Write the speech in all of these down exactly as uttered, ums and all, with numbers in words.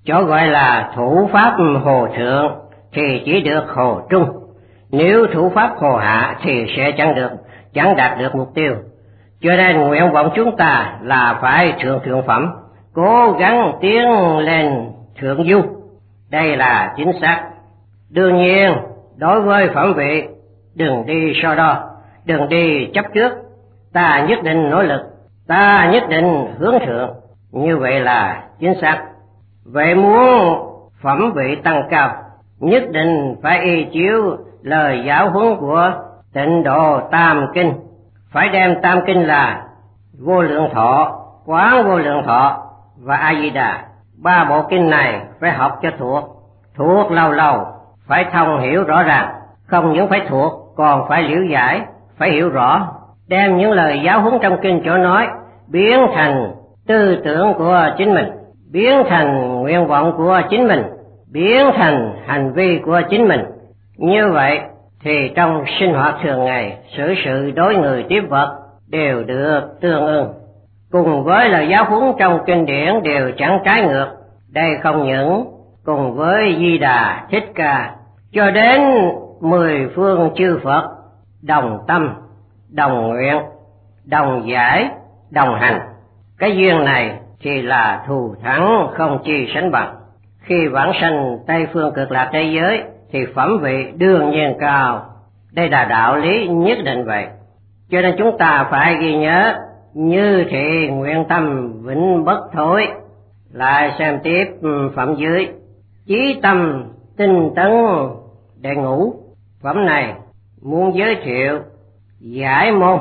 Chỗ gọi là thủ pháp hồ thượng thì chỉ được hồ trung, nếu thủ pháp hồ hạ thì sẽ chẳng được, chẳng đạt được mục tiêu. Cho nên nguyện vọng chúng ta là phải thượng thượng phẩm, cố gắng tiến lên thượng du. Đây là chính xác. Đương nhiên, đối với phẩm vị, đừng đi so đo, đừng đi chấp trước. Ta nhất định nỗ lực, ta nhất định hướng thượng, như vậy là chính xác. Vậy muốn phẩm vị tăng cao, nhất định phải y chiếu lời giáo huấn của Tịnh Độ Tam Kinh. Phải đem Tam Kinh là Vô Lượng Thọ, Quán Vô Lượng Thọ và A Di Đà. Ba bộ kinh này phải học cho thuộc, thuộc lâu lâu, phải thông hiểu rõ ràng. Không những phải thuộc, còn phải liễu giải, phải hiểu rõ. Đem những lời giáo huấn trong kinh chỗ nói biến thành tư tưởng của chính mình, biến thành nguyện vọng của chính mình, biến thành hành vi của chính mình. Như vậy thì trong sinh hoạt thường ngày, xử sự đối người tiếp vật đều được tương ưng, cùng với lời giáo huấn trong kinh điển đều chẳng trái ngược. Đây không những cùng với Di Đà, Thích Ca, cho đến mười phương chư Phật đồng tâm, đồng nguyện, đồng giải, đồng hành. Cái duyên này thì là thù thắng không chi sánh bằng. Khi vãng sanh Tây phương cực lạc thế giới thì phẩm vị đương nhiên cao. Đây là đạo lý nhất định vậy. Cho nên chúng ta phải ghi nhớ, như thị nguyện tâm vĩnh bất thối. Lại xem tiếp phẩm dưới. Chí tâm tinh tấn đệ ngũ. Phẩm này muốn giới thiệu giải môn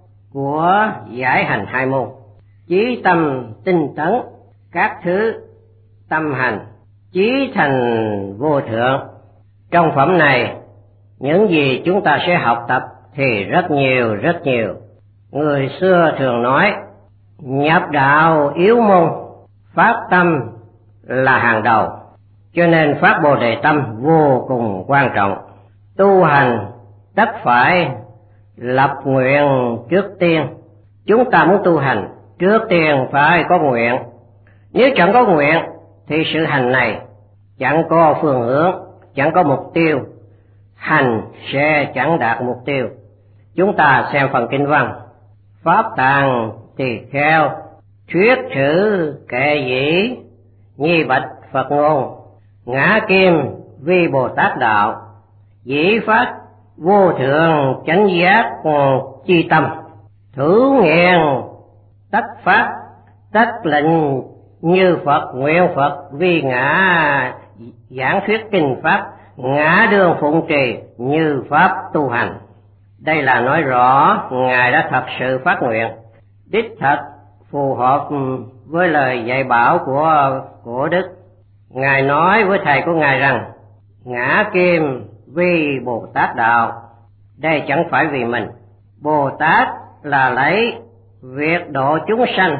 của giải hành hai môn. Chí tâm tinh tấn, các thứ tâm hành, chí thành vô thượng. Trong phẩm này, những gì chúng ta sẽ học tập thì rất nhiều, rất nhiều. Người xưa thường nói, nhập đạo yếu môn, phát tâm là hàng đầu. Cho nên phát Bồ Đề tâm vô cùng quan trọng. Tu hành tất phải lập nguyện trước tiên. Chúng ta muốn tu hành, trước tiên phải có nguyện. Nếu chẳng có nguyện thì sự hành này chẳng có phương hướng, chẳng có mục tiêu, hành sẽ chẳng đạt mục tiêu. Chúng ta xem phần kinh văn. Pháp tàng tỳ kheo, thuyết sử kệ dĩ, nhi bạch Phật ngôn, ngã kim vi Bồ Tát đạo, dĩ phát vô thượng chánh giác chi tâm, thử nghiền tất pháp, tất lệnh như Phật nguyện Phật, vi ngã giảng thuyết kinh pháp, ngã đường phụng trì như pháp tu hành. Đây là nói rõ Ngài đã thật sự phát nguyện, đích thật phù hợp với lời dạy bảo của của Đức. Ngài nói với thầy của Ngài rằng ngã kim vi Bồ Tát đạo. Đây chẳng phải vì mình. Bồ Tát là lấy việc độ chúng sanh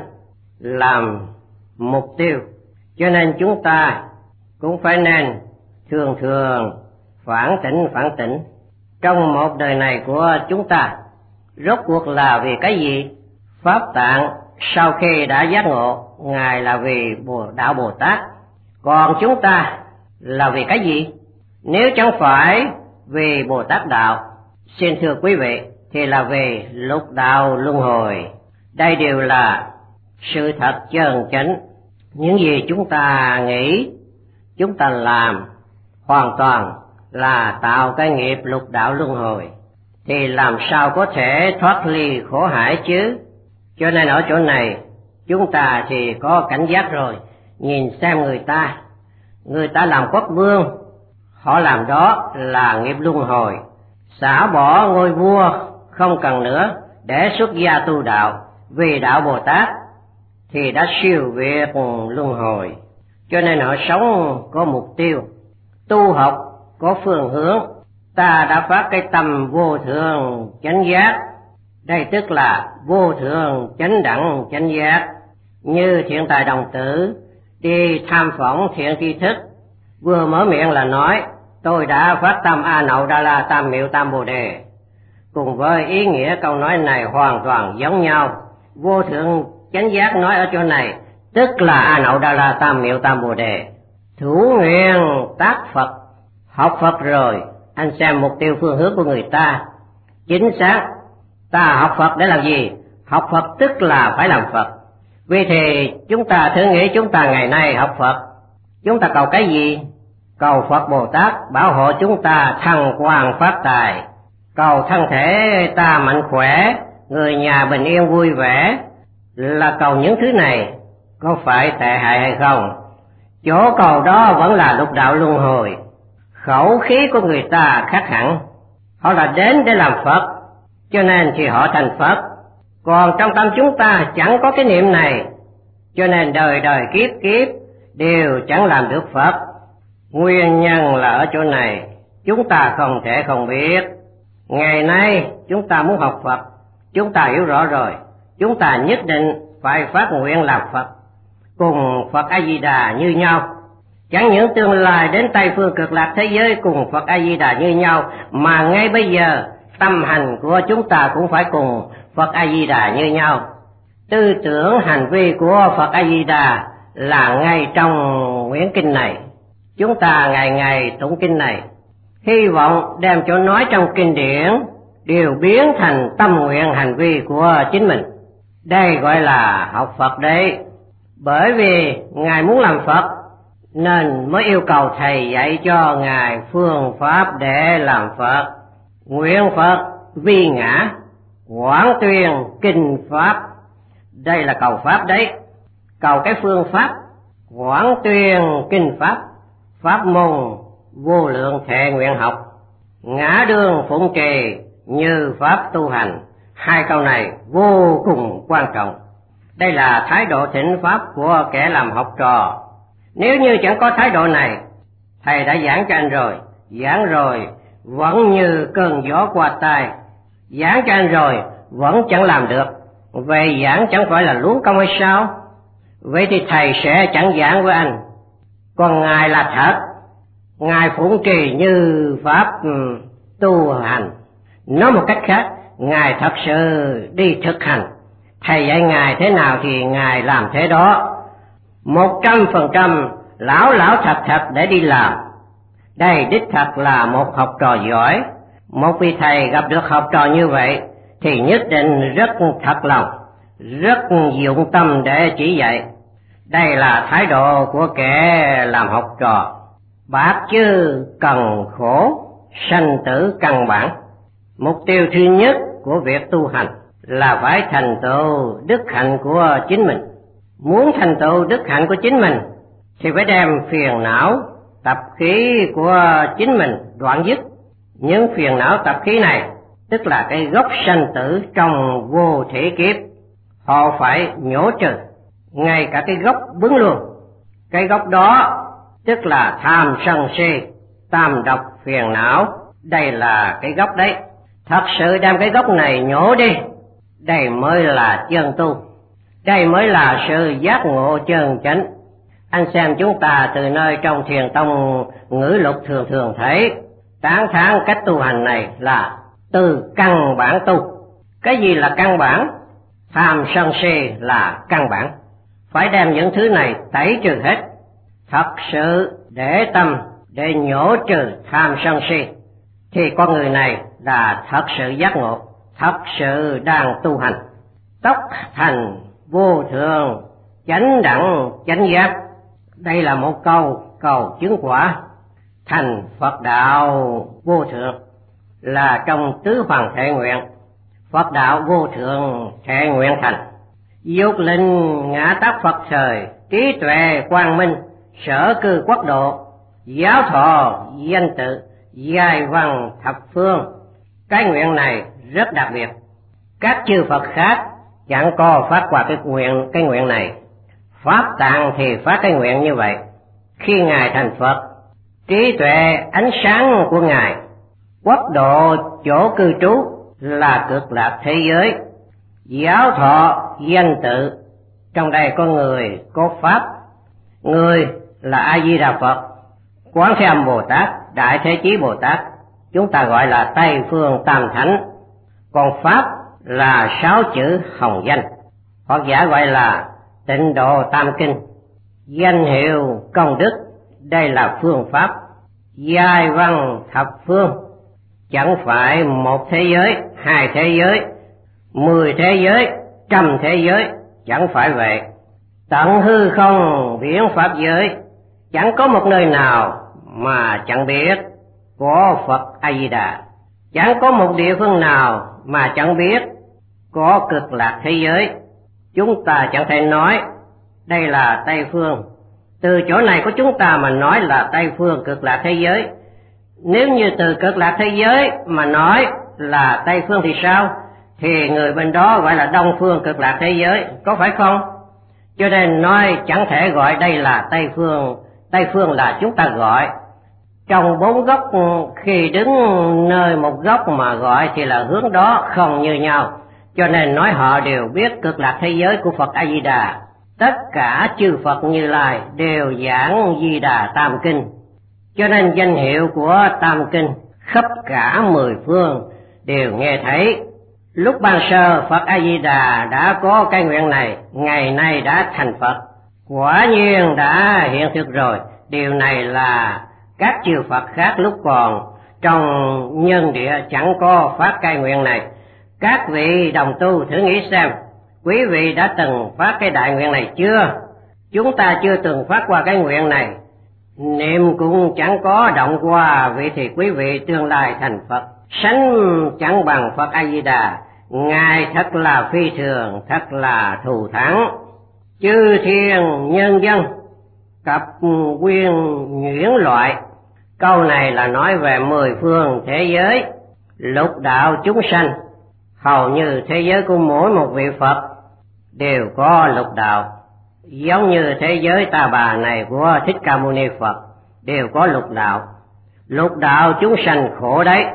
làm mục tiêu. Cho nên chúng ta cũng phải nên thường thường phản tỉnh phản tỉnh. Trong một đời này của chúng ta, rốt cuộc là vì cái gì? Pháp Tạng sau khi đã giác ngộ, Ngài là vì Bồ đạo Bồ Tát. Còn chúng ta là vì cái gì? Nếu chẳng phải vì Bồ Tát đạo, xin thưa quý vị, thì là về lục đạo luân hồi. Đây đều là sự thật chân chánh. Những gì chúng ta nghĩ, chúng ta làm, hoàn toàn là tạo cái nghiệp lục đạo luân hồi. Thì làm sao có thể thoát ly khổ hải chứ? Cho nên ở chỗ này, chúng ta thì có cảnh giác rồi. Nhìn xem người ta, người ta làm quốc vương, họ làm đó là nghiệp luân hồi. Xả bỏ ngôi vua không cần nữa để xuất gia tu đạo, vì đạo Bồ Tát thì đã siêu việt luân hồi. Cho nên họ sống có mục tiêu, tu học có phương hướng. Ta đã phát cái tâm vô thượng chánh giác, đây tức là vô thượng chánh đẳng chánh giác. Như Thiện Tài đồng tử đi tham phỏng thiện tri thức, vừa mở miệng là nói tôi đã phát tâm A Nậu Đa La Tam Miệu Tam Bồ Đề. Cùng với ý nghĩa câu nói này hoàn toàn giống nhau. Vô thượng chánh giác nói ở chỗ này tức là A Nậu Đa La Tam Miệu Tam Bồ Đề. Thủ nguyện tác Phật. Học Phật rồi, anh xem mục tiêu phương hướng của người ta. Chính xác, ta học Phật để làm gì? Học Phật tức là phải làm Phật. Vì thì chúng ta thử nghĩ chúng ta ngày nay học Phật, chúng ta cầu cái gì? Cầu Phật Bồ Tát bảo hộ chúng ta thăng quan phát tài, cầu thân thể ta mạnh khỏe, người nhà bình yên vui vẻ, là cầu những thứ này. Có phải tệ hại hay không? Chỗ cầu đó vẫn là lục đạo luân hồi. Khẩu khí của người ta khác hẳn, họ là đến để làm Phật, cho nên thì họ thành Phật. Còn trong tâm chúng ta chẳng có cái niệm này, cho nên đời đời kiếp kiếp đều chẳng làm được Phật. Nguyên nhân là ở chỗ này, chúng ta không thể không biết. Ngày nay chúng ta muốn học Phật, chúng ta hiểu rõ rồi, chúng ta nhất định phải phát nguyện làm Phật, cùng Phật A Di Đà như nhau. Chẳng những tương lai đến Tây phương cực lạc thế giới cùng Phật A Di Đà như nhau, mà ngay bây giờ tâm hành của chúng ta cũng phải cùng Phật A Di Đà như nhau. Tư tưởng hành vi của Phật A Di Đà là ngay trong quyển kinh này. Chúng ta ngày ngày tụng kinh này, hy vọng đem chỗ nói trong kinh điển đều biến thành tâm nguyện hành vi của chính mình. Đây gọi là học Phật đấy. Bởi vì Ngài muốn làm Phật nên mới yêu cầu thầy dạy cho Ngài phương pháp để làm Phật. Nguyện Phật vi ngã, quảng tuyên kinh pháp. Đây là cầu pháp đấy, cầu cái phương pháp quảng tuyên kinh pháp. Pháp môn vô lượng thệ nguyện học, ngã đương phụng trì như pháp tu hành. Hai câu này vô cùng quan trọng. Đây là thái độ thỉnh pháp của kẻ làm học trò. Nếu như chẳng có thái độ này, thầy đã giảng cho anh rồi, giảng rồi vẫn như cơn gió qua tai, giảng cho anh rồi vẫn chẳng làm được. Vậy giảng chẳng phải là luống công hay sao? Vậy thì thầy sẽ chẳng giảng với anh. Còn Ngài là thật, Ngài phụng trì như pháp tu hành. Nói một cách khác, Ngài thật sự đi thực hành. Thầy dạy Ngài thế nào thì Ngài làm thế đó, một trăm phần trăm lão lão thật thật để đi làm. Đây đích thật là một học trò giỏi. Một vị thầy gặp được học trò như vậy thì nhất định rất thật lòng, rất dụng tâm để chỉ dạy. Đây là thái độ của kẻ làm học trò. Bác chứ cần khổ, sanh tử căn bản. Mục tiêu thứ nhất của việc tu hành là phải thành tựu đức hạnh của chính mình. Muốn thành tựu đức hạnh của chính mình thì phải đem phiền não, tập khí của chính mình đoạn dứt. Những phiền não tập khí này tức là cái gốc sanh tử trong vô thể kiếp, họ phải nhổ trừ, ngay cả cái gốc bứng luôn. Cái gốc đó tức là tham sân si, tam độc phiền não. Đây là cái gốc đấy. Thật sự đem cái gốc này nhổ đi, đây mới là chân tu, đây mới là sự giác ngộ chân chánh. Anh xem chúng ta từ nơi trong thiền tông ngữ lục thường thường thấy tán thán cách tu hành này là từ căn bản tu. Cái gì là căn bản? Tham sân si là căn bản. Phải đem những thứ này tẩy trừ hết, thật sự để tâm để nhổ trừ tham sân si, thì con người này là thật sự giác ngộ, thật sự đang tu hành. Tốc thành vô thượng, chánh đẳng chánh giác. Đây là một câu cầu chứng quả. Thành Phật đạo vô thượng là trong tứ hoàng thệ nguyện. Phật đạo vô thượng thệ nguyện thành. Dục linh ngã tác Phật thời, trí tuệ quang minh, sở cư quốc độ, giáo thọ danh tự, giai văn thập phương. Cái nguyện này rất đặc biệt. Các chư Phật khác chẳng có phát qua cái nguyện cái nguyện này. Pháp Tạng thì phát cái nguyện như vậy. Khi Ngài thành Phật, trí tuệ ánh sáng của Ngài, quốc độ chỗ cư trú là cực lạc thế giới, giáo thọ danh tự. Trong đây có người có pháp. Người là A Di Đà Phật, Quán Thế Âm Bồ Tát, Đại Thế Chí Bồ Tát, chúng ta gọi là Tây Phương Tam Thánh. Còn pháp là sáu chữ hồng danh, Phật giả gọi là Tịnh Độ Tam Kinh. Danh hiệu công đức đây là phương pháp giai văn thập phương, chẳng phải một thế giới, hai thế giới, mười thế giới, trăm thế giới, chẳng phải vậy. Tận hư không viễn pháp giới, chẳng có một nơi nào mà chẳng biết có Phật A Di Đà, chẳng có một địa phương nào mà chẳng biết có cực lạc thế giới. Chúng ta chẳng thể nói đây là Tây phương, từ chỗ này của chúng ta mà nói là Tây phương cực lạc thế giới. Nếu như từ cực lạc thế giới mà nói là Tây phương thì sao? Thì người bên đó gọi là Đông phương cực lạc thế giới, có phải không? Cho nên nói chẳng thể gọi đây là Tây phương. Tây phương là chúng ta gọi. Trong bốn góc, khi đứng nơi một góc mà gọi thì là hướng đó không như nhau. Cho nên nói họ đều biết cực lạc thế giới của Phật A Di Đà. Tất cả chư Phật Như Lai đều giảng Di Đà Tam Kinh. Cho nên danh hiệu của Tam Kinh khắp cả mười phương đều nghe thấy. Lúc ban sơ Phật A Di Đà đã có cái nguyện này, ngày nay đã thành Phật, quả nhiên đã hiện thực rồi. Điều này là các chư Phật khác lúc còn trong nhân địa chẳng có phát cái nguyện này. Các vị đồng tu thử nghĩ xem, quý vị đã từng phát cái đại nguyện này chưa? Chúng ta chưa từng phát qua cái nguyện này, niệm cũng chẳng có động qua, vậy thì quý vị tương lai thành Phật sánh chẳng bằng Phật A Di Đà. Ngài thật là phi thường, thật là thù thắng. Chư thiên nhân dân cập quyên nhuyễn loại. Câu này là nói về mười phương thế giới, lục đạo chúng sanh. Hầu như thế giới của mỗi một vị Phật đều có lục đạo, giống như thế giới Ta Bà này của Thích Ca Mâu Ni Phật đều có lục đạo. Lục đạo chúng sanh khổ đấy,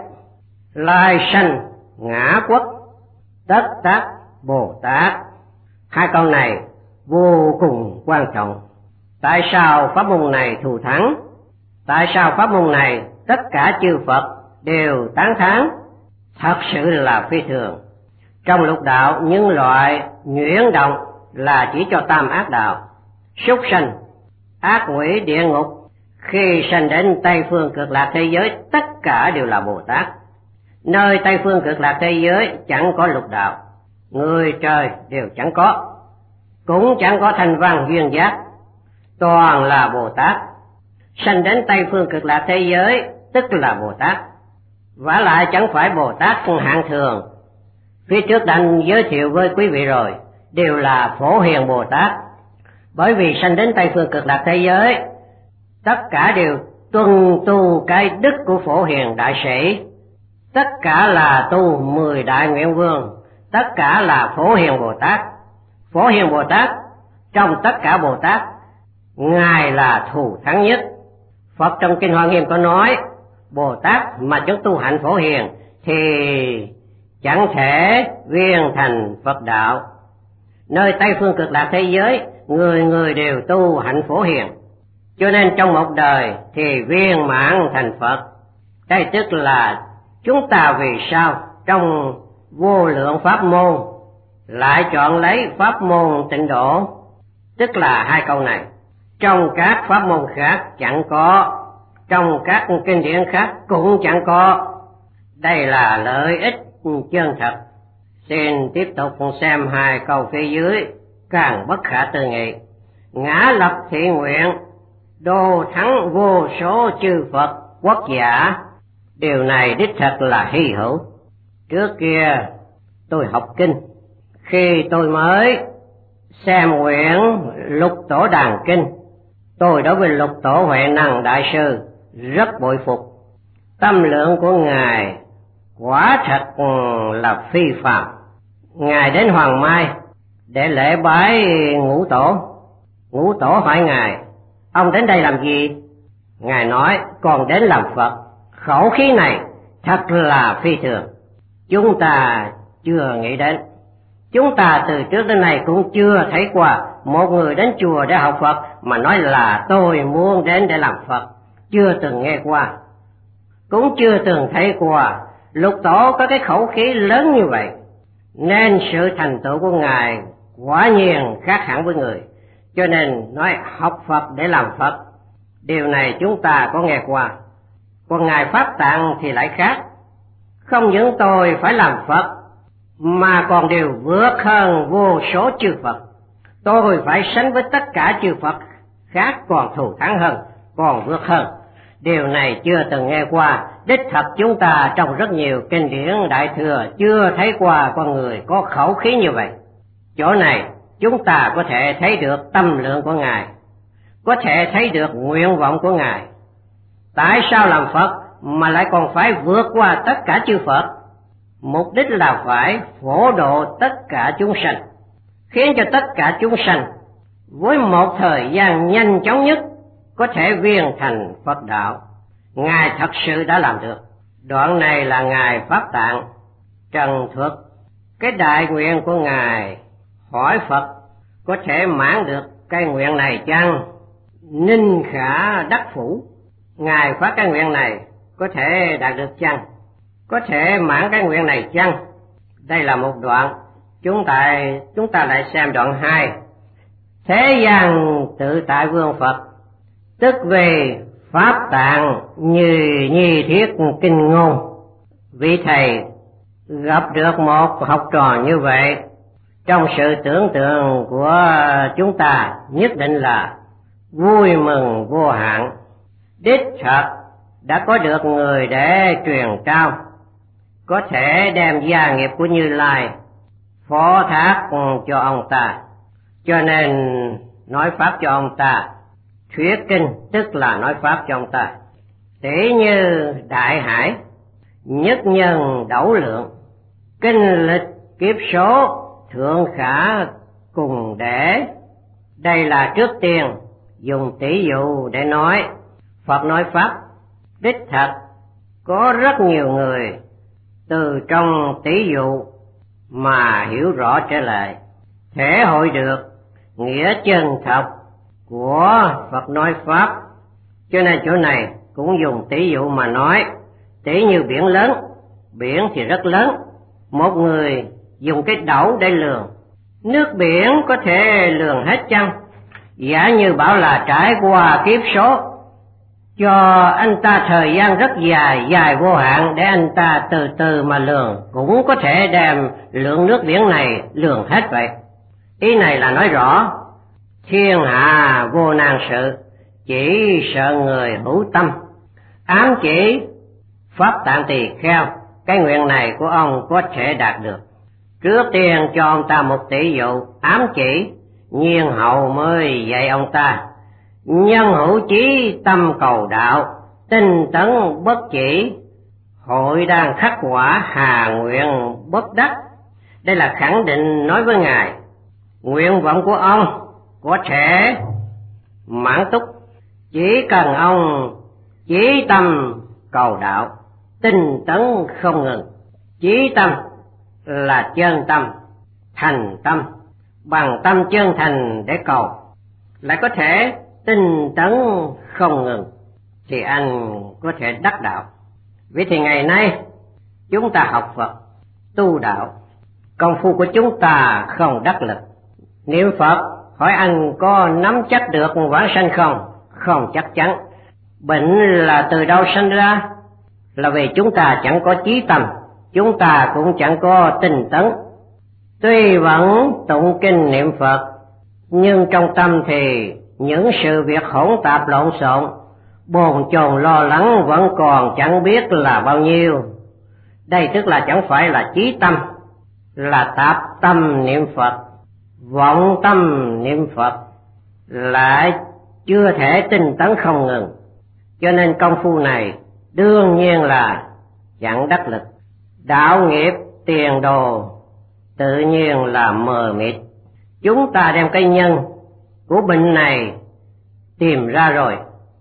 lai sanh ngã quốc, tất tác Bồ Tát. Hai câu này vô cùng quan trọng. Tại sao pháp môn này thù thắng? Tại sao pháp môn này tất cả chư Phật đều tán thán? Thật sự là phi thường. Trong lục đạo, những loại nhuyễn động là chỉ cho tam ác đạo, súc sanh, ác quỷ, địa ngục. Khi sanh đến Tây phương cực lạc thế giới, tất cả đều là Bồ Tát. Nơi Tây phương cực lạc thế giới chẳng có lục đạo, người trời đều chẳng có, cũng chẳng có thanh văn duyên giác, toàn là Bồ Tát. Sanh đến Tây phương cực lạc thế giới tức là Bồ Tát, vả lại chẳng phải Bồ Tát hạng thường. Phía trước đã giới thiệu với quý vị rồi, đều là Phổ Hiền Bồ Tát. Bởi vì sanh đến Tây phương cực lạc thế giới, tất cả đều tuân tu cái đức của Phổ Hiền Đại Sĩ, tất cả là tu mười đại nguyện vương, tất cả là Phổ Hiền Bồ Tát. Phổ Hiền Bồ Tát trong tất cả Bồ Tát, Ngài là thù thắng nhất. Phật trong Kinh Hoa Nghiêm có nói, Bồ Tát mà chúng tu hạnh Phổ Hiền thì chẳng thể viên thành Phật đạo. Nơi Tây phương cực lạc thế giới, người người đều tu hạnh Phổ Hiền, cho nên trong một đời thì viên mãn thành Phật. Đây tức là chúng ta vì sao trong vô lượng pháp môn lại chọn lấy pháp môn Tịnh Độ, tức là hai câu này. Trong các pháp môn khác chẳng có, trong các kinh điển khác cũng chẳng có. Đây là lợi ích chân thật. Xin tiếp tục xem hai câu phía dưới càng bất khả tư nghị. Ngã lập thị nguyện, đô thắng vô số chư Phật quốc giả. Điều này đích thật là hy hữu. Trước kia tôi học kinh, khi tôi mới xem quyển Lục Tổ Đàn Kinh, tôi đối với Lục Tổ Huệ Năng Đại Sư rất bội phục. Tâm lượng của Ngài quả thật là phi phàm. Ngài đến Hoàng Mai để lễ bái Ngũ Tổ. Ngũ Tổ hỏi Ngài, ông đến đây làm gì? Ngài nói, con đến làm Phật. Khẩu khí này thật là phi thường, chúng ta chưa nghĩ đến. Chúng ta từ trước đến nay cũng chưa thấy qua một người đến chùa để học Phật mà nói là tôi muốn đến để làm Phật. Chưa từng nghe qua, cũng chưa từng thấy qua Lục Tổ có cái khẩu khí lớn như vậy. Nên sự thành tựu của Ngài quả nhiên khác hẳn với người. Cho nên nói học Phật để làm Phật, Điều này chúng ta có nghe qua. Còn Ngài Pháp Tạng thì lại khác. Không những tôi phải làm Phật, mà còn điều vượt hơn vô số chư Phật. Tôi phải sánh với tất cả chư Phật khác còn thù thắng hơn, còn vượt hơn. Điều này chưa từng nghe qua. Đích thật chúng ta trong rất nhiều kinh điển Đại Thừa chưa thấy qua con người có khẩu khí như vậy. Chỗ này chúng ta có thể thấy được tâm lượng của Ngài, có thể thấy được nguyện vọng của Ngài. Tại sao làm Phật mà lại còn phải vượt qua tất cả chư Phật? Mục đích là phải phổ độ tất cả chúng sanh, khiến cho tất cả chúng sanh với một thời gian nhanh chóng nhất có thể viên thành Phật đạo. Ngài thật sự đã làm được. Đoạn này là Ngài Pháp Tạng trần thuật cái đại nguyện của Ngài, hỏi Phật có thể mãn được cái nguyện này chăng? Ninh khả đắc phủ, Ngài phát cái nguyện này có thể đạt được chăng? Có thể mãn cái nguyện này chăng? Đây là một đoạn. Chúng ta chúng ta lại xem đoạn hai. Thế gian tự tại vương Phật, tức về Pháp Tạng như nhi thiết kinh ngôn. Vị thầy gặp được một học trò như vậy, trong sự tưởng tượng của chúng ta nhất định là vui mừng vô hạn. Đích thật đã có được người để truyền trao, có thể đem gia nghiệp của Như Lai phó thác cho ông ta, cho nên nói pháp cho ông ta. Thuyết kinh tức là nói pháp cho ông ta. Tỷ như đại hải, nhất nhân đẩu lượng, kinh lịch kiếp số thượng khả cùng để. Đây là trước tiên dùng tỷ dụ để nói. Phật nói pháp, đích thật có rất nhiều người từ trong tỷ dụ mà hiểu rõ trở lại, thể hội được nghĩa chân thật của Phật nói pháp. Cho nên chỗ này cũng dùng tỷ dụ mà nói. Tỷ như biển lớn, biển thì rất lớn, một người dùng cái đẩu để lường, nước biển có thể lường hết chăng? Giả như bảo là trải qua kiếp số, cho anh ta thời gian rất dài, dài vô hạn để anh ta từ từ mà lường, cũng có thể đem lượng nước biển này lường hết vậy. Ý này là nói rõ thiên hạ vô nan sự, chỉ sợ người hữu tâm. Ám chỉ Pháp Tạng Tỳ Kheo, cái nguyện này của ông có thể đạt được. Trước tiên cho ông ta một tỷ dụ ám chỉ, nhiên hậu mới dạy ông ta nhân hữu chí tâm cầu đạo, tinh tấn bất chỉ, hội đang khắc quả hà nguyện bất đắc. Đây là khẳng định nói với Ngài, nguyện vọng của ông có thể mãn túc, chỉ cần ông chí tâm cầu đạo, tinh tấn không ngừng. Chí tâm là chân tâm, thành tâm, bằng tâm chân thành để cầu, lại có thể tinh tấn không ngừng, thì anh có thể đắc đạo. Vì thì ngày nay chúng ta học Phật, tu đạo, công phu của chúng ta không đắc lực. Niệm Phật hỏi anh có nắm chắc được vãng sanh không? Không chắc chắn. Bệnh là từ đâu sanh ra? Là vì chúng ta chẳng có chí tâm, chúng ta cũng chẳng có tinh tấn. Tuy vẫn tụng kinh niệm Phật, nhưng trong tâm thì những sự việc hỗn tạp lộn xộn, bồn chồn lo lắng vẫn còn chẳng biết là bao nhiêu. Đây tức là chẳng phải là chí tâm, là tạp tâm niệm Phật, vọng tâm niệm Phật, lại chưa thể tinh tấn không ngừng. Cho nên công phu này đương nhiên là chẳng đắc lực. Đạo nghiệp tiền đồ tự nhiên là mờ mịt. Chúng ta đem cái nhân của bệnh này tìm ra rồi,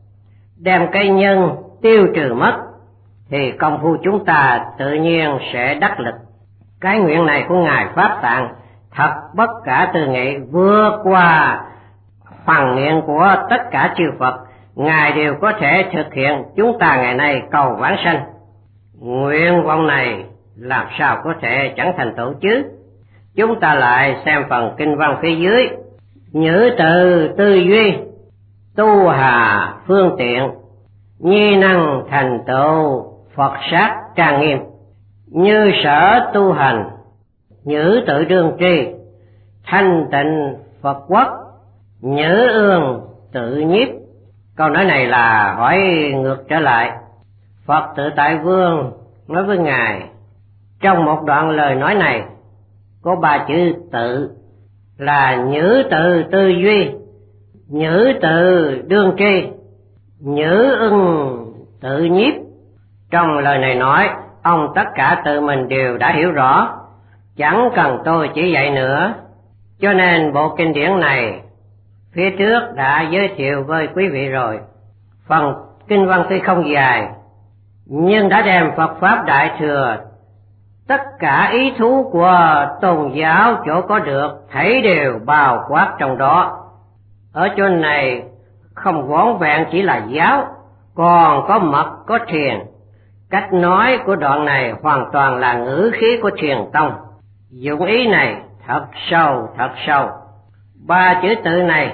đem cái nhân tiêu trừ mất, thì công phu chúng ta tự nhiên sẽ đắc lực. Cái nguyện này của Ngài Pháp Tạng thật bất khả tư nghị, vượt qua hoàn nguyện của tất cả chư Phật. Ngài đều có thể thực hiện. Chúng ta ngày nay cầu vãng sanh, nguyện vọng này làm sao có thể chẳng thành tựu chứ? Chúng ta lại xem phần kinh văn phía dưới. Nhữ từ tư duy, tu hà phương tiện, nhi năng thành tựu Phật sát trang nghiêm. Như sở tu hành, nhữ tự đương tri, thanh tịnh Phật quốc, nhữ ương tự nhiếp. Câu nói này là hỏi ngược trở lại. Phật Tự Tại Vương nói với Ngài, trong một đoạn lời nói này có ba chữ tự, là nhữ tự tư duy, nhữ tự đương tri, nhữ ưng tự nhiếp. Trong lời này nói, ông tất cả tự mình đều đã hiểu rõ, chẳng cần tôi chỉ dạy nữa. Cho nên bộ kinh điển này phía trước đã giới thiệu với quý vị rồi. Phần kinh văn tuy không dài, nhưng đã đem Phật Pháp Đại Thừa, tất cả ý thú của tôn giáo chỗ có được, thảy đều bao quát trong đó. Ở chỗ này không vỏn vẹn chỉ là giáo, còn có mật, có thiền. Cách nói của đoạn này hoàn toàn là ngữ khí của thiền tông. Dụng ý này thật sâu, thật sâu. Ba chữ tự này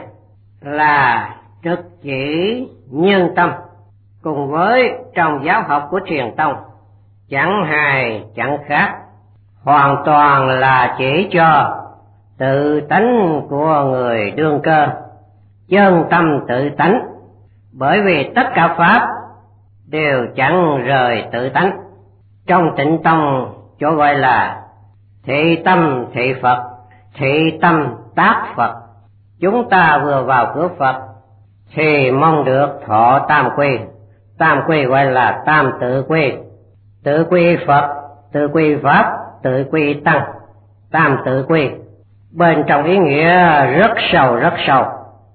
là trực chỉ nhân tâm, cùng với trong giáo học của thiền tông chẳng hài chẳng khác, hoàn toàn là chỉ cho tự tánh của người đương cơ, chân tâm tự tánh. Bởi vì tất cả pháp đều chẳng rời tự tánh. Trong Tịnh Tông chỗ gọi là thị tâm thị Phật, thị tâm tác Phật. Chúng ta vừa vào cửa Phật thì mong được thọ tam quy. Tam quy gọi là tam tự quy, tự quy Phật, tự quy Pháp, tự quy Tăng. Tam tự quy bên trong ý nghĩa rất sâu, rất sâu.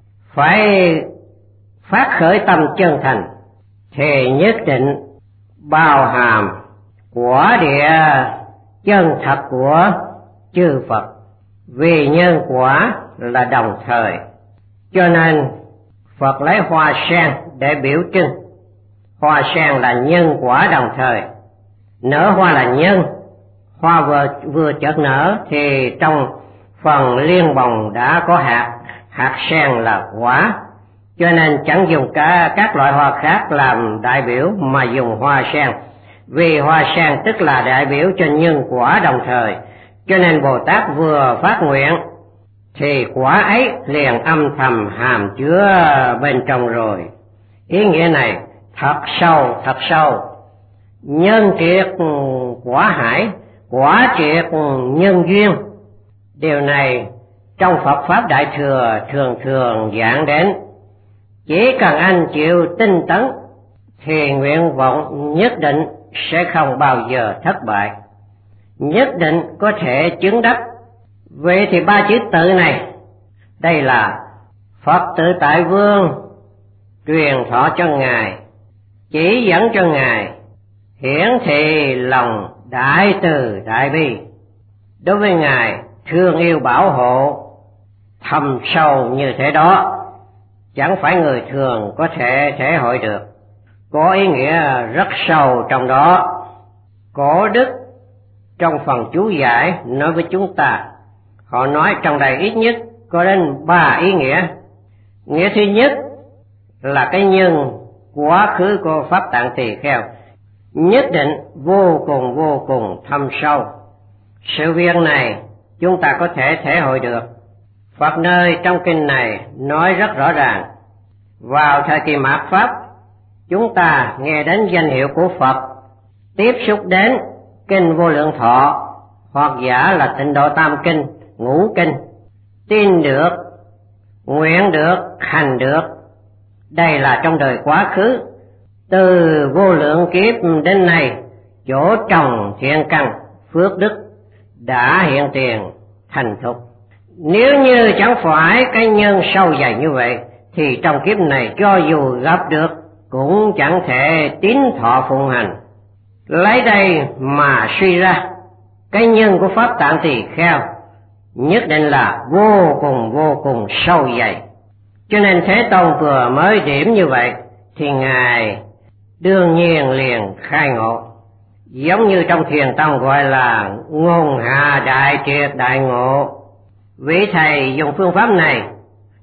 Phải phát khởi tâm chân thành thì nhất định bao hàm quả địa chân thật của chư Phật, vì nhân quả là đồng thời. Cho nên Phật lấy hoa sen để biểu trưng. Hoa sen là nhân quả đồng thời, nở hoa là nhân. Hoa vừa, vừa chợt nở thì trong phần liên bồng đã có hạt, hạt sen là quả. Cho nên chẳng dùng cả các loại hoa khác làm đại biểu, mà dùng hoa sen, vì hoa sen tức là đại biểu cho nhân quả đồng thời. Cho nên Bồ Tát vừa phát nguyện thì quả ấy liền âm thầm hàm chứa bên trong rồi. Ý nghĩa này thật sâu, thật sâu. Nhân triệt quả hải, quả triệt nhân duyên. Điều này trong Phật Pháp Đại Thừa thường thường giảng đến. Chỉ cần anh chịu tinh tấn thì nguyện vọng nhất định sẽ không bao giờ thất bại, nhất định có thể chứng đắc. Vậy thì ba chữ tự này, đây là Phật Tự Tại Vương truyền thọ cho Ngài, chỉ dẫn cho Ngài hiển thị lòng đại từ đại bi. Đối với Ngài thương yêu bảo hộ thâm sâu như thế đó, chẳng phải người thường có thể thể hội được. Có ý nghĩa rất sâu trong đó. Cổ đức trong phần chú giải nói với chúng ta, họ nói trong đây ít nhất có đến ba ý nghĩa. Nghĩa thứ nhất là cái nhân quá khứ của Pháp Tạng Tỳ Kheo nhất định vô cùng vô cùng thâm sâu. Sự việc này chúng ta có thể thể hội được. Phật nơi trong kinh này nói rất rõ ràng, vào thời kỳ mạt Pháp, chúng ta nghe đến danh hiệu của Phật, tiếp xúc đến kinh Vô Lượng Thọ, hoặc giả là Tịnh Độ Tam Kinh, Ngũ Kinh, tin được, nguyện được, hành được. Đây là trong đời quá khứ, từ vô lượng kiếp đến nay, chỗ trồng thiện căn, phước đức đã hiện tiền thành thục. Nếu như chẳng phải cái nhân sâu dày như vậy, thì trong kiếp này cho dù gặp được cũng chẳng thể tín thọ phụng hành. Lấy đây mà suy ra, cái nhân của Pháp Tạng Tỳ Kheo nhất định là vô cùng vô cùng sâu dày. Cho nên Thế Tôn vừa mới điểm như vậy thì Ngài đương nhiên liền khai ngộ. Giống như trong Thiền Tông gọi là ngôn hạ đại triệt đại ngộ. Vị thầy dùng phương pháp này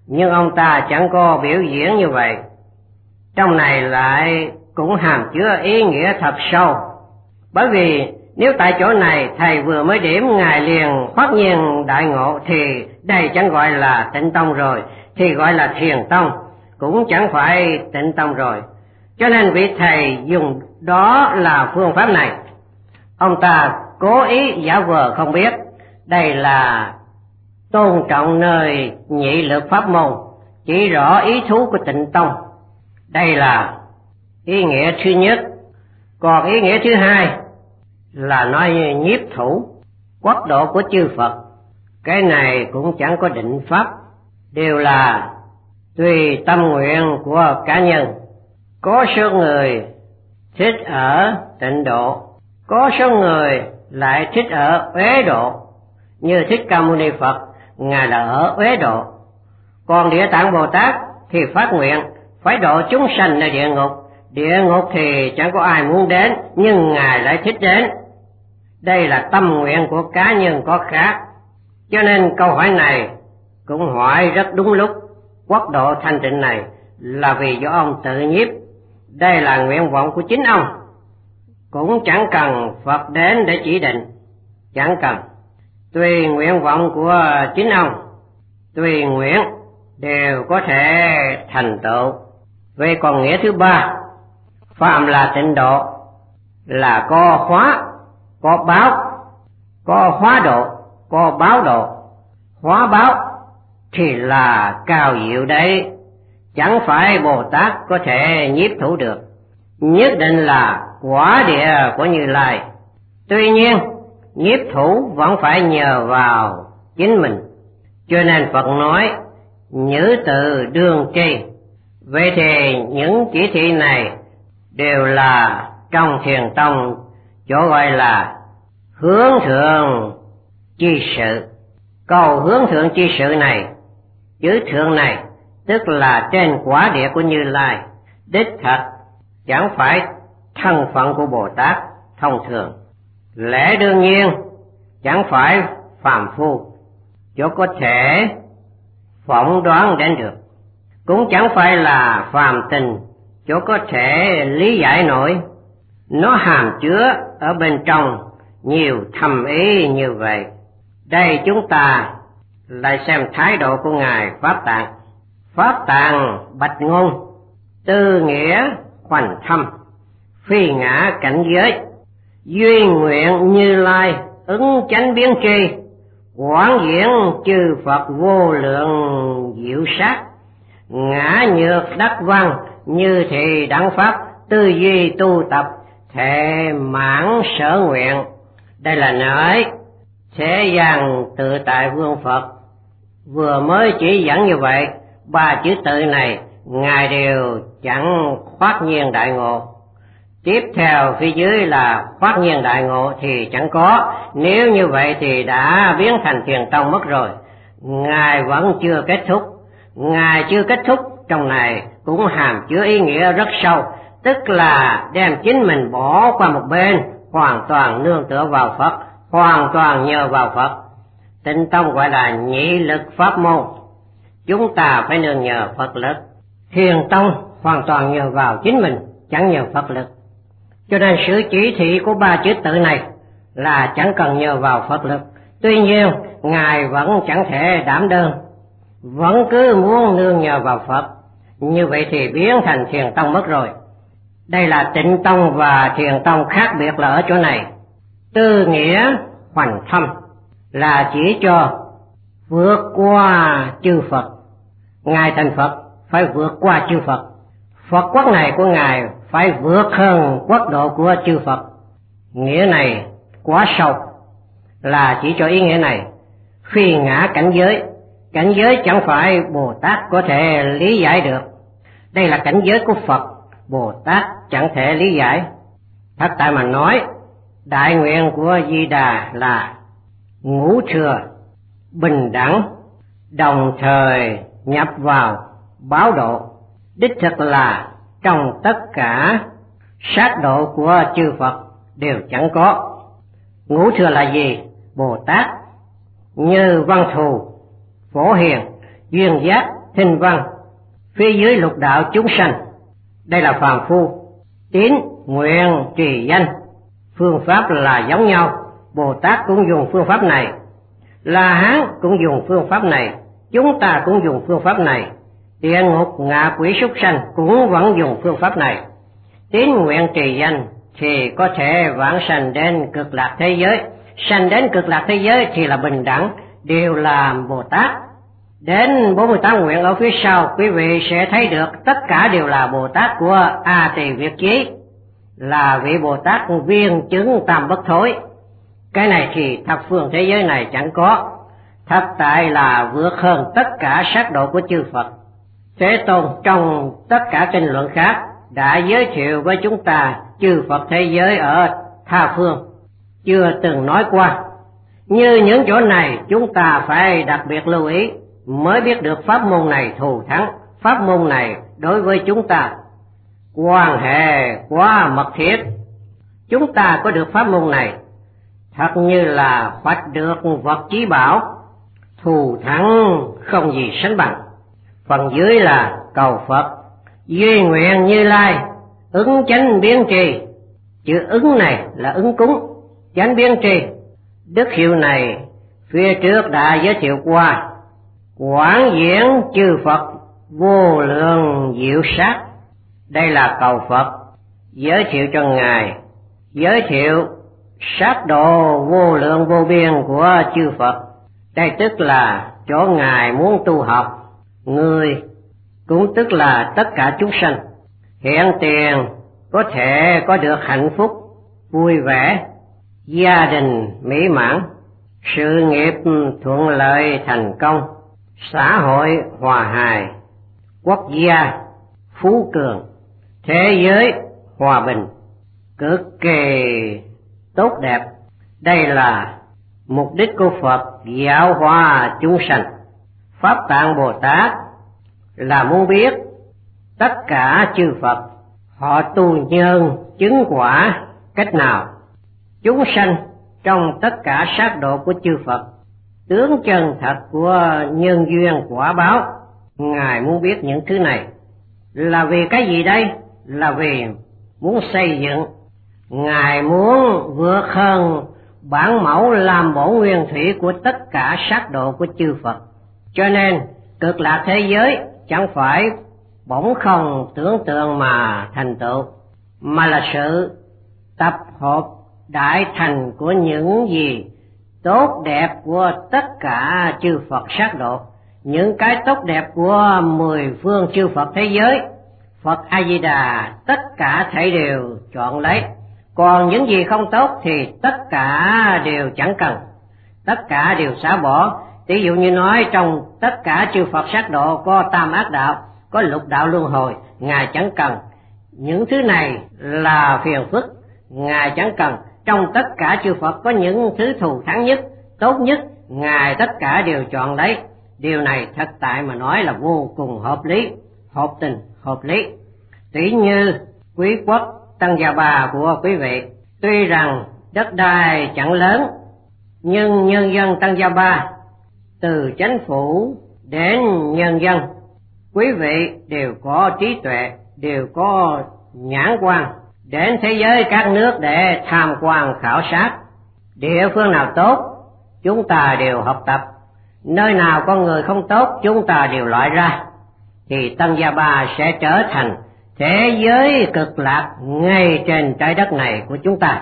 nhưng ông ta chẳng có biểu diễn như vậy. Trong này lại cũng hàm chứa ý nghĩa thật sâu, bởi vì nếu tại chỗ này thầy vừa mới điểm Ngài liền phát nhiên đại ngộ thì đây chẳng gọi là Tịnh Tông rồi, thì gọi là Thiền Tông, cũng chẳng phải Tịnh Tông rồi. Cho nên vị thầy dùng đó là phương pháp này. Ông ta cố ý giả vờ không biết, đây là tôn trọng nơi nhị lực pháp môn, chỉ rõ ý thú của Tịnh Tông. Đây là ý nghĩa thứ nhất. Còn ý nghĩa thứ hai là nói nhiếp thủ quốc độ của chư Phật. Cái này cũng chẳng có định pháp, đều là tùy tâm nguyện của cá nhân. Có số người thích ở Tịnh độ, có số người lại thích ở Uế độ. Như Thích Ca Mâu Ni Phật, Ngài là ở Uế độ. Còn Địa Tạng Bồ Tát thì phát nguyện phải độ chúng sanh nơi địa ngục. Địa ngục thì chẳng có ai muốn đến, nhưng Ngài lại thích đến. Đây là tâm nguyện của cá nhân có khác. Cho nên câu hỏi này cũng hỏi rất đúng lúc. Quốc độ thanh tịnh này là vì do ông tự nhiếp. Đây là nguyện vọng của chính ông, cũng chẳng cần Phật đến để chỉ định. Chẳng cần. Tùy nguyện vọng của chính ông, tùy nguyện đều có thể thành tựu. Về còn nghĩa thứ ba, phàm là tịnh độ là có hóa, có báo, có hóa độ, có báo độ. Hóa báo thì là cao diệu đấy, chẳng phải Bồ Tát có thể nhiếp thủ được, nhất định là quả địa của Như Lai. Tuy nhiên nhiếp thủ vẫn phải nhờ vào chính mình, cho nên Phật nói nhữ từ đương tri. Vậy thì những chỉ thị này đều là trong Thiền Tông chỗ gọi là hướng thượng chi sự. Câu hướng thượng chi sự này, chữ thượng này tức là trên quả địa của Như Lai, đích thật chẳng phải thân phận của Bồ Tát thông thường. Lẽ đương nhiên chẳng phải phàm phu chỗ có thể phỏng đoán đến được, cũng chẳng phải là phàm tình chỗ có thể lý giải nổi. Nó hàm chứa ở bên trong nhiều thầm ý như vậy. Đây chúng ta lại xem thái độ của Ngài Pháp Tạng. Pháp Tạng bạch ngôn, tư nghĩa hoành thâm, phi ngã cảnh giới, duyên nguyện Như Lai ứng chánh biến tri, quảng diễn chư Phật vô lượng diệu sát, ngã nhược đắc văn như thị đẳng pháp, tư duy tu tập thể mãn sở nguyện. Đây là nói thế gian tự tại vương Phật vừa mới chỉ dẫn như vậy, ba chữ tự này Ngài đều chẳng khoát nhiên đại ngộ. Tiếp theo phía dưới là khoát nhiên đại ngộ thì chẳng có. Nếu như vậy thì đã biến thành Thiền Tông mất rồi. Ngài vẫn chưa kết thúc. Ngài chưa kết thúc trong này cũng hàm chứa ý nghĩa rất sâu, tức là đem chính mình bỏ qua một bên, hoàn toàn nương tựa vào Phật, hoàn toàn nhờ vào Phật. Tịnh Tông gọi là nhị lực pháp môn, chúng ta phải nương nhờ Phật lực. Thiền Tông hoàn toàn nhờ vào chính mình, chẳng nhờ Phật lực. Cho nên sự chỉ thị của ba chữ tự này là chẳng cần nhờ vào Phật lực. Tuy nhiên Ngài vẫn chẳng thể đảm đơn, vẫn cứ muốn nương nhờ vào Phật. Như vậy thì biến thành Thiền Tông mất rồi. Đây là Tịnh Tông và Thiền Tông khác biệt là ở chỗ này. Tư nghĩa hoành thâm là chỉ cho vượt qua chư Phật. Ngài thành Phật phải vượt qua chư Phật. Phật quốc này của Ngài phải vượt hơn quốc độ của chư Phật. Nghĩa này quá sâu, là chỉ cho ý nghĩa này. Phi ngã cảnh giới, cảnh giới chẳng phải Bồ Tát có thể lý giải được. Đây là cảnh giới của Phật, Bồ Tát chẳng thể lý giải. Thật tại mà nói, đại nguyện của Di Đà là ngũ thừa, bình đẳng, đồng thời nhập vào báo độ. Đích thực là trong tất cả sát độ của chư Phật đều chẳng có. Ngũ thừa là gì? Bồ Tát như Văn Thù, Phổ Hiền, Duyên Giác, thinh văn, phía dưới lục đạo chúng sanh. Đây là phàm phu. Tín, nguyện, trì, danh, phương pháp là giống nhau. Bồ Tát cũng dùng phương pháp này, La Hán cũng dùng phương pháp này, chúng ta cũng dùng phương pháp này, địa ngục, ngạ quỷ, súc sanh cũng vẫn dùng phương pháp này. Tín, nguyện, trì, danh thì có thể vãng sanh đến cực lạc thế giới. Sanh đến cực lạc thế giới thì là bình đẳng, đều là Bồ Tát. Đến bốn mươi tám nguyện ở phía sau, quý vị sẽ thấy được tất cả đều là Bồ Tát của A Tỳ Việt Chí, là vị Bồ Tát viên chứng tam bất thối. Cái này thì thập phương thế giới này chẳng có. Thập tại là vượt hơn tất cả sát độ của chư Phật. Thế Tôn trong tất cả kinh luận khác đã giới thiệu với chúng ta chư Phật thế giới ở tha phương, chưa từng nói qua. Như những chỗ này chúng ta phải đặc biệt lưu ý mới biết được pháp môn này thù thắng. Pháp môn này đối với chúng ta quan hệ quá mật thiết. Chúng ta có được pháp môn này thật như là hoạch được vật chí bảo, thù thắng không gì sánh bằng. Phần dưới là cầu Phật, duy nguyện Như Lai, ứng chánh biến trì. Chữ ứng này là ứng cúng, chánh biến trì. Đức hiệu này phía trước đã giới thiệu qua. Quảng diễn chư Phật vô lượng diệu sát. Đây là cầu Phật, giới thiệu cho Ngài, giới thiệu sát độ vô lượng vô biên của chư Phật. Đây tức là chỗ Ngài muốn tu học. Người cũng tức là tất cả chúng sanh hiện tiền có thể có được hạnh phúc, vui vẻ, gia đình mỹ mãn, sự nghiệp thuận lợi thành công, xã hội hòa hài, quốc gia phú cường, thế giới hòa bình, cực kỳ tốt đẹp. Đây là mục đích của Phật giáo hóa chúng sanh. Pháp Tạng Bồ Tát là muốn biết tất cả chư Phật họ tu nhân chứng quả cách nào. Chúng sanh trong tất cả sát độ của chư Phật, tướng chân thật của nhân duyên quả báo, Ngài muốn biết những thứ này. Là vì cái gì đây? Là vì muốn xây dựng. Ngài muốn vượt hơn bản mẫu làm bổn nguyên thủy của tất cả sát độ của chư Phật. Cho nên cực lạc thế giới chẳng phải bỗng không tưởng tượng mà thành tựu, mà là sự tập hợp đại thành của những gì tốt đẹp của tất cả chư Phật sát độ. Những cái tốt đẹp của mười phương chư Phật thế giới, Phật A Di Đà tất cả thảy đều chọn lấy. Còn những gì không tốt thì tất cả đều chẳng cần, tất cả đều xả bỏ. Ví dụ như nói trong tất cả chư Phật sát độ có tam ác đạo, có lục đạo luân hồi, Ngài chẳng cần. Những thứ này là phiền phức, Ngài chẳng cần. Trong tất cả chư Phật có những thứ thù thắng nhất, tốt nhất, Ngài tất cả đều chọn lấy. Điều này thật tại mà nói là vô cùng hợp lý, hợp tình, hợp lý. Tỷ như quý quốc Tăng Gia Bà của quý vị, tuy rằng đất đai chẳng lớn, nhưng nhân dân Tăng Gia Bà, từ chính phủ đến nhân dân, quý vị đều có trí tuệ, đều có nhãn quan, đến thế giới các nước để tham quan khảo sát. Địa phương nào tốt, chúng ta đều học tập. Nơi nào có người không tốt, chúng ta đều loại ra. Thì Tăng Gia Bà sẽ trở thành thế giới cực lạc ngay trên trái đất này của chúng ta.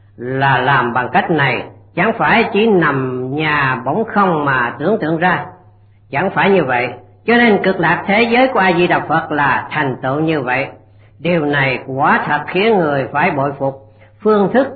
Là làm bằng cách này, chẳng phải chỉ nằm nhà bỗng không mà tưởng tượng ra. Chẳng phải như vậy. Cho nên cực lạc thế giới của A Di Đà Phật là thành tựu như vậy. Điều này quả thật khiến người phải bội phục. Phương thức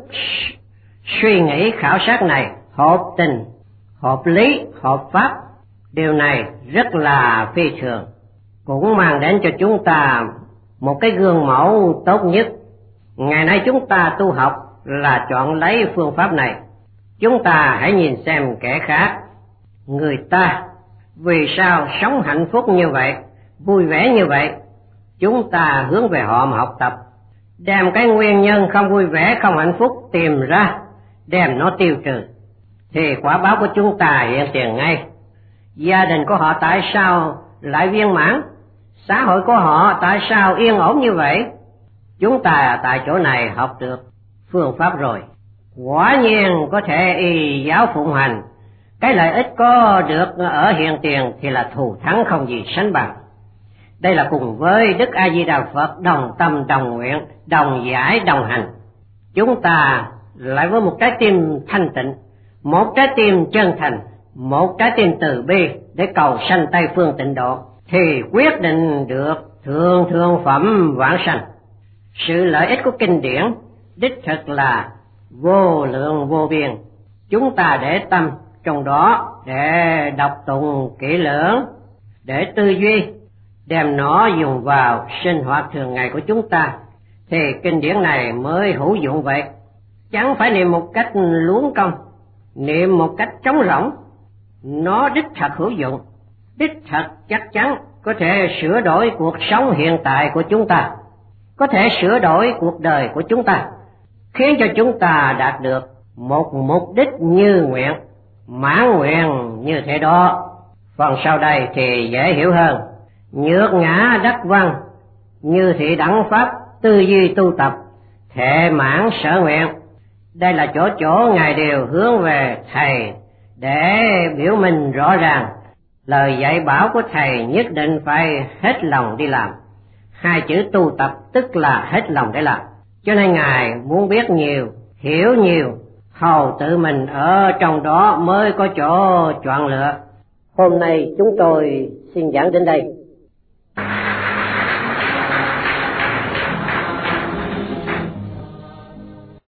suy nghĩ khảo sát này hợp tình, hợp lý, hợp pháp. Điều này rất là phi thường, cũng mang đến cho chúng ta một cái gương mẫu tốt nhất. Ngày nay chúng ta tu học là chọn lấy phương pháp này. Chúng ta hãy nhìn xem kẻ khác, người ta vì sao sống hạnh phúc như vậy, vui vẻ như vậy. Chúng ta hướng về họ mà học tập, đem cái nguyên nhân không vui vẻ, không hạnh phúc tìm ra, đem nó tiêu trừ, thì quả báo của chúng ta hiện tiền ngay. Gia đình của họ tại sao lại viên mãn. Xã hội của họ tại sao yên ổn như vậy? Chúng ta tại chỗ này học được phương pháp rồi. Quả nhiên có thể y giáo phụng hành. Cái lợi ích có được ở hiện tiền thì là thù thắng không gì sánh bằng. Đây là cùng với Đức A Di Đà Phật đồng tâm đồng nguyện, đồng giải đồng hành. Chúng ta lại với một trái tim thanh tịnh, một trái tim chân thành, một trái tim từ bi để cầu sanh Tây phương tịnh độ, thì quyết định được thượng thượng phẩm vãng sanh. Sự lợi ích của kinh điển đích thực là vô lượng vô biên. Chúng ta để tâm trong đó để đọc tụng kỹ lưỡng, để tư duy, đem nó dùng vào sinh hoạt thường ngày của chúng ta, thì kinh điển này mới hữu dụng vậy. Chẳng phải niệm một cách luống công, niệm một cách trống rỗng. Nó đích thật hữu dụng, đích thật chắc chắn có thể sửa đổi cuộc sống hiện tại của chúng ta, có thể sửa đổi cuộc đời của chúng ta, khiến cho chúng ta đạt được một mục đích như nguyện, mãn nguyện như thế đó. Phần sau đây thì dễ hiểu hơn. Nhược ngã đắc văn, như thị đẳng pháp, tư duy tu tập, thệ mãn sở nguyện. Đây là chỗ chỗ Ngài đều hướng về Thầy để biểu minh rõ ràng. Lời dạy bảo của Thầy nhất định phải hết lòng đi làm. Hai chữ tu tập tức là hết lòng để làm. Cho nên Ngài muốn biết nhiều, hiểu nhiều, hầu tự mình ở trong đó mới có chỗ chọn lựa. Hôm nay chúng tôi xin giảng đến đây.